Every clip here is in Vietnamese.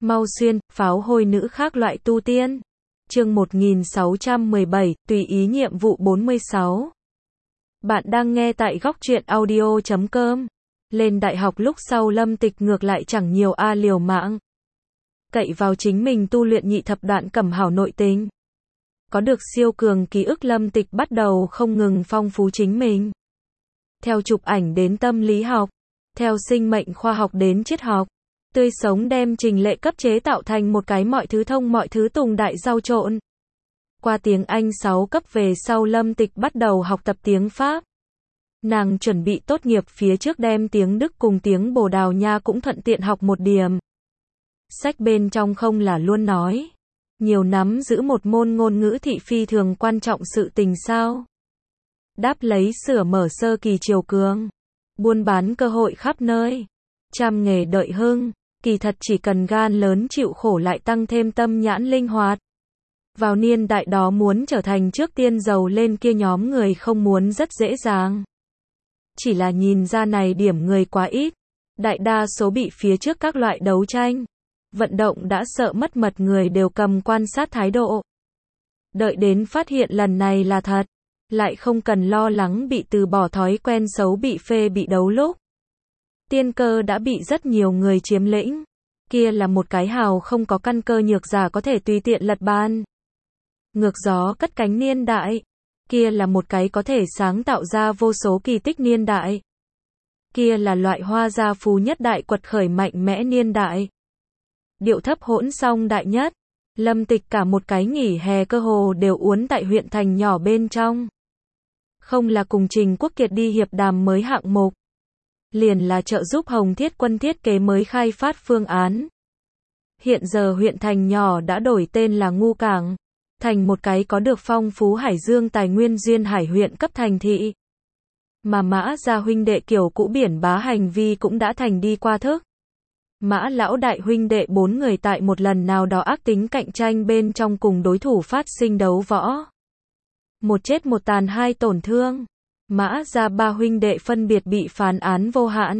Mau xuyên, pháo hôi nữ khác loại tu tiên. Chương 1617, tùy ý nhiệm vụ 46. Bạn đang nghe tại góc truyện audio.com. Lên đại học lúc sau Lâm Tịch ngược lại chẳng nhiều liều mạng. Cậy vào chính mình tu luyện nhị thập đoạn cẩm hảo nội tình. Có được siêu cường ký ức, Lâm Tịch bắt đầu không ngừng phong phú chính mình. Theo chụp ảnh đến tâm lý học, theo sinh mệnh khoa học đến triết học, tươi sống đem trình lệ cấp chế tạo thành một cái mọi thứ thông mọi thứ tùng đại rau trộn. Qua tiếng Anh 6 cấp về sau, Lâm Tịch bắt đầu học tập tiếng Pháp. Nàng chuẩn bị tốt nghiệp phía trước đem tiếng Đức cùng tiếng Bồ Đào Nha cũng thuận tiện học một điểm. Sách bên trong không là luôn nói, nhiều nắm giữ một môn ngôn ngữ thị phi thường quan trọng sự tình sao? Đáp lấy sửa mở sơ kỳ triều cường, buôn bán cơ hội khắp nơi, trăm nghề đợi hưng, kỳ thật chỉ cần gan lớn chịu khổ lại tăng thêm tâm nhãn linh hoạt. Vào niên đại đó muốn trở thành trước tiên giàu lên kia nhóm người không muốn rất dễ dàng. Chỉ là nhìn ra này điểm người quá ít, đại đa số bị phía trước các loại đấu tranh, vận động đã sợ mất mật người đều cầm quan sát thái độ. Đợi đến phát hiện lần này là thật, lại không cần lo lắng bị từ bỏ thói quen xấu bị phê bị đấu lúc. Tiên cơ đã bị rất nhiều người chiếm lĩnh. Kia là một cái hào không có căn cơ nhược giả có thể tùy tiện lật bàn. Ngược gió cất cánh niên đại. Kia là một cái có thể sáng tạo ra vô số kỳ tích niên đại. Kia là loại hoa gia phú nhất đại quật khởi mạnh mẽ niên đại. Điệu thấp hỗn song đại nhất. Lâm Tịch cả một cái nghỉ hè cơ hồ đều uốn tại huyện thành nhỏ bên trong. Không là cùng Trình Quốc Kiệt đi hiệp đàm mới hạng mục, liền là trợ giúp Hồng Thiết Quân thiết kế mới khai phát phương án. Hiện giờ huyện thành nhỏ đã đổi tên là Ngu Cảng, thành một cái có được phong phú hải dương tài nguyên duyên hải huyện cấp thành thị. Mà Mã gia huynh đệ kiểu cũ biển bá hành vi cũng đã thành đi qua thức. Mã lão đại huynh đệ 4 người tại một lần nào đó ác tính cạnh tranh bên trong cùng đối thủ phát sinh đấu võ. Một chết một tàn hai tổn thương. Mã gia 3 huynh đệ phân biệt bị phán án vô hạn.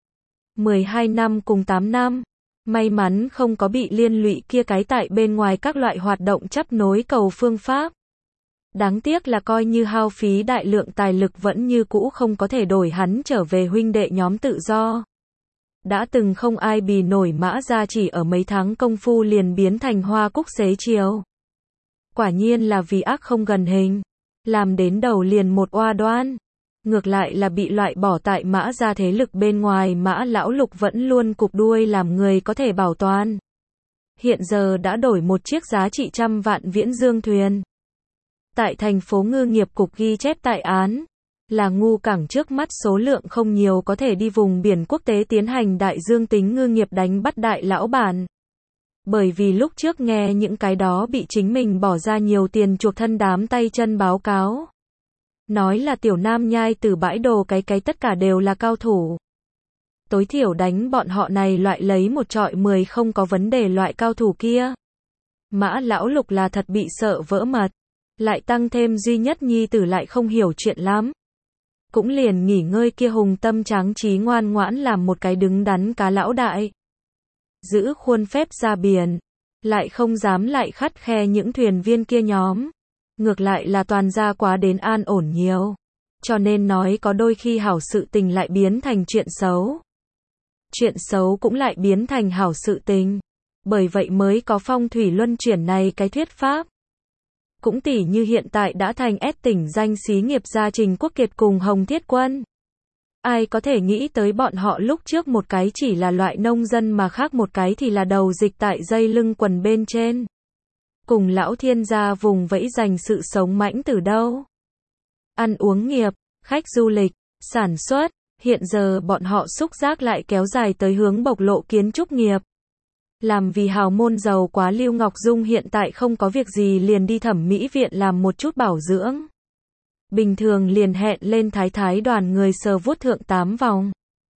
12 năm cùng 8 năm. May mắn không có bị liên lụy kia cái tại bên ngoài các loại hoạt động chấp nối cầu phương pháp. Đáng tiếc là coi như hao phí đại lượng tài lực vẫn như cũ không có thể đổi hắn trở về huynh đệ nhóm tự do. Đã từng không ai bì nổi Mã gia chỉ ở mấy tháng công phu liền biến thành hoa cúc xế chiều. Quả nhiên là vì ác không gần hình. Làm đến đầu liền một oa đoan. Ngược lại là bị loại bỏ tại Mã gia thế lực bên ngoài. Mã lão Lục vẫn luôn cụp đuôi làm người có thể bảo toàn. Hiện giờ đã đổi một chiếc giá trị trăm vạn viễn dương thuyền. Tại thành phố ngư nghiệp cục ghi chép tại án, là Ngu Cảng trước mắt số lượng không nhiều có thể đi vùng biển quốc tế tiến hành đại dương tính ngư nghiệp đánh bắt đại lão bản. Bởi vì lúc trước nghe những cái đó bị chính mình bỏ ra nhiều tiền chuộc thân đám tay chân báo cáo. Nói là tiểu nam nhai từ bãi đồ cái tất cả đều là cao thủ. Tối thiểu đánh bọn họ này loại lấy một trọi 10 không có vấn đề loại cao thủ kia. Mã lão Lục là thật bị sợ vỡ mật. Lại tăng thêm duy nhất nhi tử lại không hiểu chuyện lắm. Cũng liền nghỉ ngơi kia hùng tâm tráng trí ngoan ngoãn làm một cái đứng đắn cá lão đại. Giữ khuôn phép ra biển, lại không dám lại khắt khe những thuyền viên kia nhóm. Ngược lại là toàn gia quá đến an ổn nhiều. Cho nên nói có đôi khi hảo sự tình lại biến thành chuyện xấu. Chuyện xấu cũng lại biến thành hảo sự tình. Bởi vậy mới có phong thủy luân chuyển này cái thuyết pháp. Cũng tỉ như hiện tại đã thành S tỉnh danh xí nghiệp gia Trình Quốc Kiệt cùng Hồng Thiết Quân. Ai có thể nghĩ tới bọn họ lúc trước một cái chỉ là loại nông dân mà khác một cái thì là đầu dịch tại dây lưng quần bên trên. Cùng lão thiên gia vùng vẫy giành sự sống mãnh từ đâu. Ăn uống nghiệp, khách du lịch, sản xuất, hiện giờ bọn họ xúc giác lại kéo dài tới hướng bộc lộ kiến trúc nghiệp. Làm vì hào môn giàu quá Lưu Ngọc Dung hiện tại không có việc gì liền đi thẩm mỹ viện làm một chút bảo dưỡng. Bình thường liền hẹn lên thái đoàn người sờ vuốt thượng 8 vòng.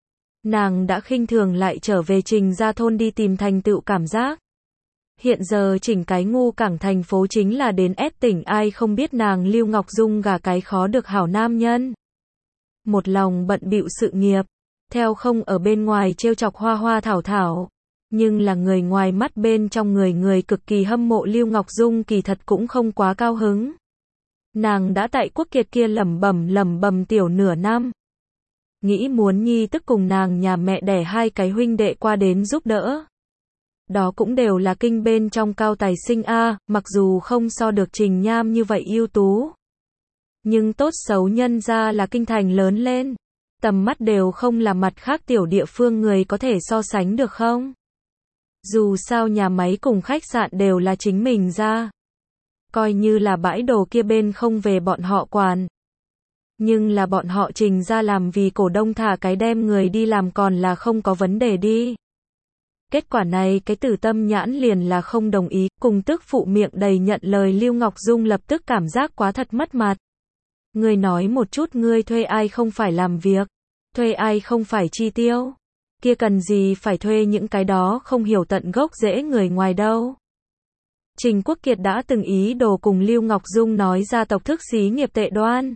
Nàng đã khinh thường lại trở về Trình gia thôn đi tìm thành tựu cảm giác. Hiện giờ chỉnh cái Ngu Cảng thành phố chính là đến S tỉnh, ai không biết nàng Lưu Ngọc Dung gả cái khó được hảo nam nhân. Một lòng bận bịu sự nghiệp, theo không ở bên ngoài trêu chọc hoa hoa thảo thảo. Nhưng là người ngoài mắt bên trong người cực kỳ hâm mộ Lưu Ngọc Dung kỳ thật cũng không quá cao hứng. Nàng đã tại Quốc Kiệt kia lẩm bẩm tiểu nửa năm. Nghĩ muốn nhi tức cùng nàng nhà mẹ đẻ hai cái huynh đệ qua đến giúp đỡ. Đó cũng đều là kinh bên trong cao tài sinh a, mặc dù không so được Trình Nham như vậy ưu tú. Nhưng tốt xấu nhân ra là kinh thành lớn lên. Tầm mắt đều không là mặt khác tiểu địa phương người có thể so sánh được không? Dù sao nhà máy cùng khách sạn đều là chính mình ra. Coi như là bãi đồ kia bên không về bọn họ quản. Nhưng là bọn họ Trình ra làm vì cổ đông thả cái đem người đi làm còn là không có vấn đề đi. Kết quả này cái Từ Tâm Nhãn liền là không đồng ý, cùng tức phụ miệng đầy nhận lời Lưu Ngọc Dung lập tức cảm giác quá thật mất mặt. Ngươi nói một chút ngươi thuê ai không phải làm việc, thuê ai không phải chi tiêu, kia cần gì phải thuê những cái đó không hiểu tận gốc rễ người ngoài đâu. Trình Quốc Kiệt đã từng ý đồ cùng Lưu Ngọc Dung nói ra tộc thức xí nghiệp tệ đoan.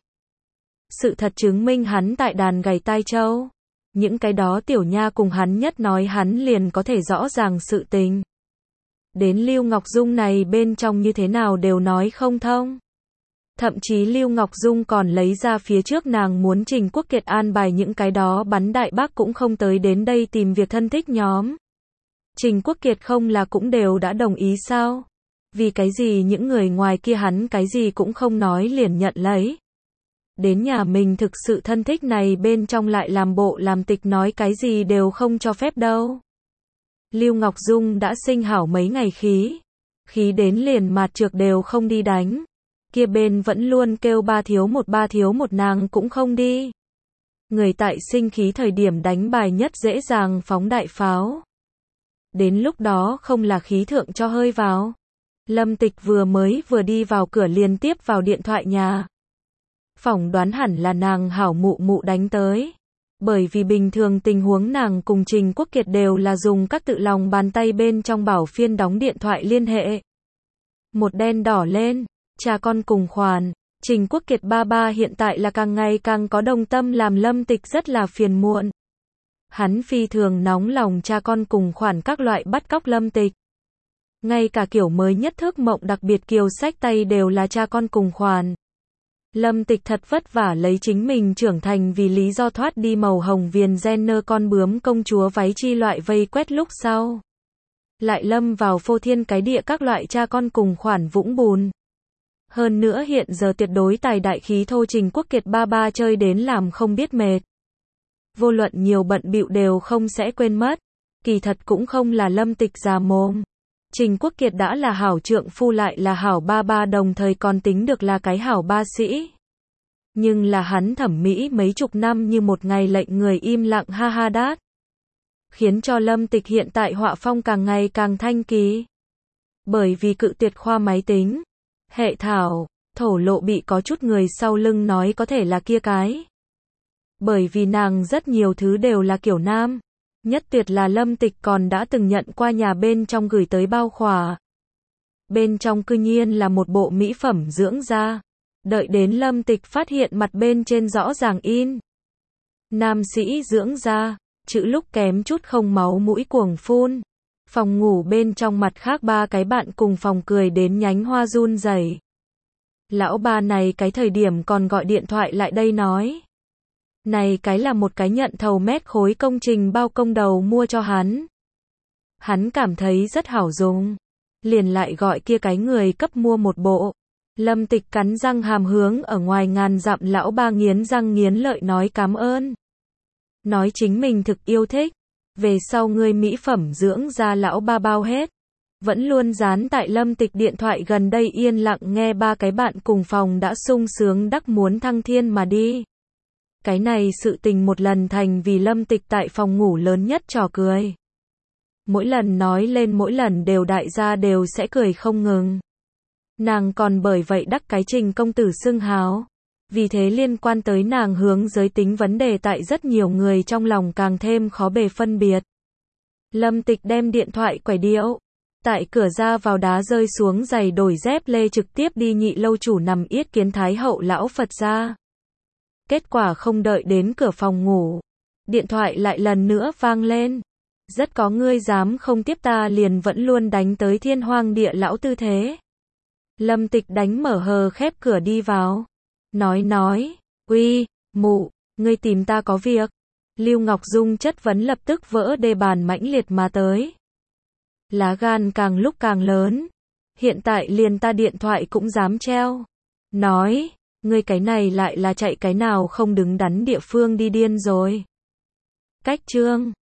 Sự thật chứng minh hắn tại đàn gầy tai châu. Những cái đó tiểu nha cùng hắn nhất nói hắn liền có thể rõ ràng sự tình. Đến Lưu Ngọc Dung này bên trong như thế nào đều nói không thông. Thậm chí Lưu Ngọc Dung còn lấy ra phía trước nàng muốn Trình Quốc Kiệt an bài những cái đó bắn đại bác cũng không tới đến đây tìm việc thân thích nhóm. Trình Quốc Kiệt không là cũng đều đã đồng ý sao? Vì cái gì những người ngoài kia hắn cái gì cũng không nói liền nhận lấy. Đến nhà mình thực sự thân thích này bên trong lại làm bộ làm tịch nói cái gì đều không cho phép đâu. Lưu Ngọc Dung đã sinh hảo mấy ngày khí đến liền mặt trược đều không đi đánh. Kia bên vẫn luôn kêu ba thiếu một nàng cũng không đi. Người tại sinh khí thời điểm đánh bài nhất dễ dàng phóng đại pháo. Đến lúc đó không là khí thượng cho hơi vào. Lâm Tịch vừa đi vào cửa liền tiếp vào điện thoại nhà. Phỏng đoán hẳn là nàng hảo mụ đánh tới. Bởi vì bình thường tình huống nàng cùng Trình Quốc Kiệt đều là dùng các tự lòng bàn tay bên trong bảo phiên đóng điện thoại liên hệ. Một đen đỏ lên, cha con cùng khoản. Trình Quốc Kiệt ba hiện tại là càng ngày càng có đồng tâm làm Lâm Tịch rất là phiền muộn. Hắn phi thường nóng lòng cha con cùng khoản các loại bắt cóc Lâm Tịch. Ngay cả kiểu mới nhất thước mộng đặc biệt kiều sách tay đều là cha con cùng khoản. Lâm Tịch thật vất vả lấy chính mình trưởng thành vì lý do thoát đi màu hồng viền Jenner con bướm công chúa váy chi loại vây quét lúc sau. Lại lâm vào phô thiên cái địa các loại cha con cùng khoản vũng bùn. Hơn nữa hiện giờ tuyệt đối tài đại khí thô Trình Quốc Kiệt ba chơi đến làm không biết mệt. Vô luận nhiều bận bịu đều không sẽ quên mất. Kỳ thật cũng không là Lâm Tịch già mồm. Trình Quốc Kiệt đã là hảo trượng phu lại là hảo ba đồng thời còn tính được là cái hảo ba sĩ. Nhưng là hắn thẩm mỹ mấy chục năm như một ngày lệnh người im lặng ha ha đát. Khiến cho Lâm Tịch hiện tại họa phong càng ngày càng thanh kỳ. Bởi vì cự tuyệt khoa máy tính, hệ thảo, thổ lộ bị có chút người sau lưng nói có thể là kia cái. Bởi vì nàng rất nhiều thứ đều là kiểu nam. Nhất tuyệt là Lâm Tịch còn đã từng nhận qua nhà bên trong gửi tới bao khỏa. Bên trong cư nhiên là một bộ mỹ phẩm dưỡng da. Đợi đến Lâm Tịch phát hiện mặt bên trên rõ ràng in. Nam sĩ dưỡng da, chữ lúc kém chút không máu mũi cuồng phun. Phòng ngủ bên trong mặt khác ba cái bạn cùng phòng cười đến nhánh hoa run rẩy. Lão ba này cái thời điểm còn gọi điện thoại lại đây nói. Này cái là một cái nhận thầu mét khối công trình bao công đầu mua cho hắn. Hắn cảm thấy rất hảo dùng. Liền lại gọi kia cái người cấp mua một bộ. Lâm Tịch cắn răng hàm hướng ở ngoài ngàn dặm lão ba nghiến răng nghiến lợi nói cảm ơn. Nói chính mình thực yêu thích. Về sau ngươi mỹ phẩm dưỡng da lão ba bao hết. Vẫn luôn dán tại Lâm Tịch điện thoại gần đây yên lặng nghe ba cái bạn cùng phòng đã sung sướng đắc muốn thăng thiên mà đi. Cái này sự tình một lần thành vì Lâm Tịch tại phòng ngủ lớn nhất trò cười. Mỗi lần nói lên mỗi lần đều đại gia đều sẽ cười không ngừng. Nàng còn bởi vậy đắc cái Trình công tử xưng hào. Vì thế liên quan tới nàng hướng giới tính vấn đề tại rất nhiều người trong lòng càng thêm khó bề phân biệt. Lâm Tịch đem điện thoại quải điệu. Tại cửa ra vào đá rơi xuống giày đổi dép lê trực tiếp đi Nhị lâu chủ nằm yết kiến Thái hậu lão Phật gia. Kết quả không đợi đến cửa phòng ngủ. Điện thoại lại lần nữa vang lên. Rất có ngươi dám không tiếp ta liền vẫn luôn đánh tới thiên hoang địa lão tư thế. Lâm Tịch đánh mở hờ khép cửa đi vào. Nói, uy, mụ, ngươi tìm ta có việc. Lưu Ngọc Dung chất vấn lập tức vỡ đề bàn mãnh liệt mà tới. Lá gan càng lúc càng lớn. Hiện tại liền ta điện thoại cũng dám treo. Nói, ngươi cái này lại là chạy cái nào không đứng đắn địa phương đi điên rồi. Cách chương